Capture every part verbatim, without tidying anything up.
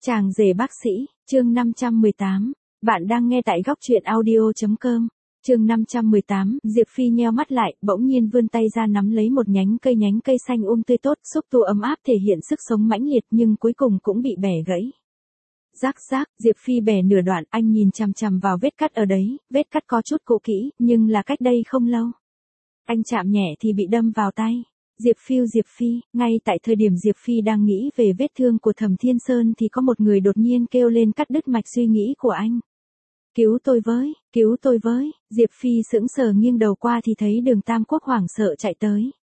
Chàng rể bác sĩ, chương năm trăm mười tám. Bạn đang nghe tại góc truyện audio chấm com. Chương năm trăm mười tám, Diệp Phi nheo mắt lại, bỗng nhiên vươn tay ra nắm lấy một nhánh cây nhánh cây xanh um tươi tốt, xúc tu ấm áp thể hiện sức sống mãnh liệt nhưng cuối cùng cũng bị bẻ gãy. Rác rác, Diệp Phi bẻ nửa đoạn, anh nhìn chằm chằm vào vết cắt ở đấy, vết cắt có chút cũ kỹ, nhưng là cách đây không lâu. Anh chạm nhẹ thì bị đâm vào tay. Diệp Phiêu Diệp Phi, ngay tại thời điểm Diệp Phi đang nghĩ về vết thương của Thẩm Thiên Sơn thì có một người đột nhiên kêu lên cắt đứt mạch suy nghĩ của anh. Cứu tôi với, cứu tôi với, Diệp Phi sững sờ nghiêng đầu qua thì thấy Đường Tam Quốc hoảng sợ chạy tới.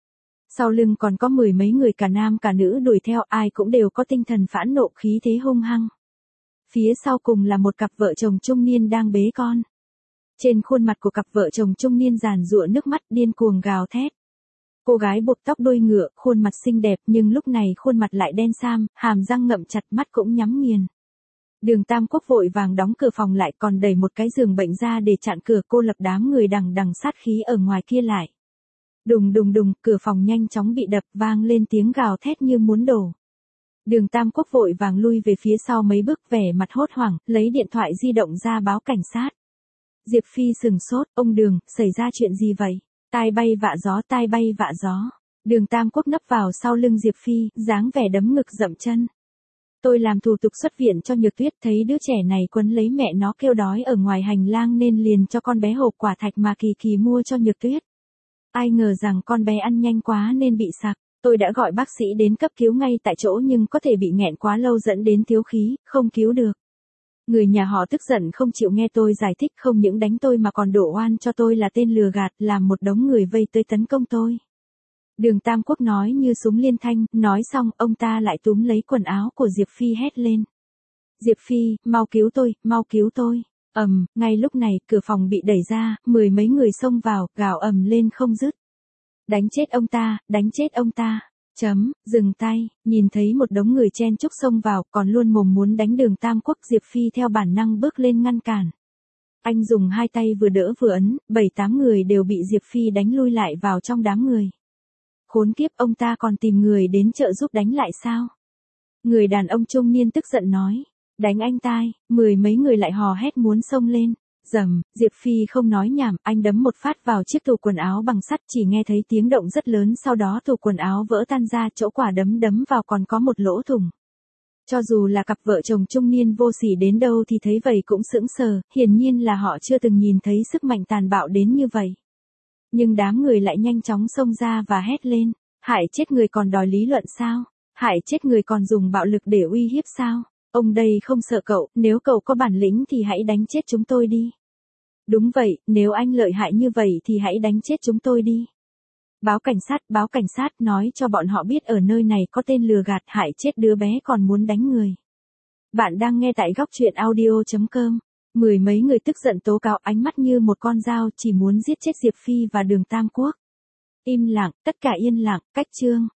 Sau lưng còn có mười mấy người cả nam cả nữ đuổi theo, ai cũng đều có tinh thần phẫn nộ, khí thế hung hăng. Phía sau cùng là một cặp vợ chồng trung niên đang bế con. Trên khuôn mặt của cặp vợ chồng trung niên giàn giụa nước mắt, điên cuồng gào thét. Cô gái buộc tóc đuôi ngựa, khuôn mặt xinh đẹp nhưng lúc này khuôn mặt lại đen sam, hàm răng ngậm chặt, mắt cũng nhắm nghiền. Đường Tam Quốc vội vàng đóng cửa phòng lại, còn đẩy một cái giường bệnh ra để chặn cửa, cô lập đám người đằng đằng sát khí ở ngoài kia lại. Đùng đùng đùng, cửa phòng nhanh chóng bị đập, vang lên tiếng gào thét như muốn đổ. Đường Tam Quốc vội vàng lui về phía sau mấy bước, vẻ mặt hốt hoảng, lấy điện thoại di động ra báo cảnh sát. Diệp Phi sừng sốt, ông Đường, xảy ra chuyện gì vậy? Tai bay vạ gió, tai bay vạ gió. Đường Tam Quốc nấp vào sau lưng Diệp Phi, dáng vẻ đấm ngực dậm chân. Tôi làm thủ tục xuất viện cho Nhược Tuyết, thấy đứa trẻ này quấn lấy mẹ nó kêu đói ở ngoài hành lang nên liền cho con bé hộp quả thạch mà Kỳ Kỳ mua cho Nhược Tuyết. Ai ngờ rằng con bé ăn nhanh quá nên bị sặc. Tôi đã gọi bác sĩ đến cấp cứu ngay tại chỗ nhưng có thể bị nghẹn quá lâu dẫn đến thiếu khí, không cứu được. Người nhà họ tức giận không chịu nghe tôi giải thích, không những đánh tôi mà còn đổ oan cho tôi là tên lừa gạt, làm một đống người vây tới tấn công tôi. Đường Tam Quốc nói như súng liên thanh, nói xong ông ta lại túm lấy quần áo của Diệp Phi hét lên. Diệp Phi, mau cứu tôi, mau cứu tôi. Ầm, um, ngay lúc này cửa phòng bị đẩy ra, mười mấy người xông vào, gào ầm lên không dứt. Đánh chết ông ta, đánh chết ông ta. Chấm, dừng tay, nhìn thấy một đống người chen chúc xông vào, còn luôn mồm muốn đánh Đường Tam Quốc, Diệp Phi theo bản năng bước lên ngăn cản. Anh dùng hai tay vừa đỡ vừa ấn, bảy tám người đều bị Diệp Phi đánh lui lại vào trong đám người. Khốn kiếp, ông ta còn tìm người đến trợ giúp đánh lại sao? Người đàn ông trung niên tức giận nói, đánh anh tai, mười mấy người lại hò hét muốn xông lên. Dầm, Diệp Phi không nói nhảm, anh đấm một phát vào chiếc tủ quần áo bằng sắt, chỉ nghe thấy tiếng động rất lớn, sau đó tủ quần áo vỡ tan ra, chỗ quả đấm đấm vào còn có một lỗ thủng. Cho dù là cặp vợ chồng trung niên vô sỉ đến đâu thì thấy vậy cũng sững sờ, hiển nhiên là họ chưa từng nhìn thấy sức mạnh tàn bạo đến như vậy. Nhưng đám người lại nhanh chóng xông ra và hét lên, hại chết người còn đòi lý luận sao? Hại chết người còn dùng bạo lực để uy hiếp sao? Ông đây không sợ cậu, nếu cậu có bản lĩnh thì hãy đánh chết chúng tôi đi. Đúng vậy, nếu anh lợi hại như vậy thì hãy đánh chết chúng tôi đi. Báo cảnh sát, báo cảnh sát, nói cho bọn họ biết ở nơi này có tên lừa gạt hại chết đứa bé còn muốn đánh người. Bạn đang nghe tại góc truyện audio chấm com. Mười mấy người tức giận tố cáo, ánh mắt như một con dao, chỉ muốn giết chết Diệp Phi và Đường Tam Quốc. Im lặng, tất cả yên lặng, cách chương.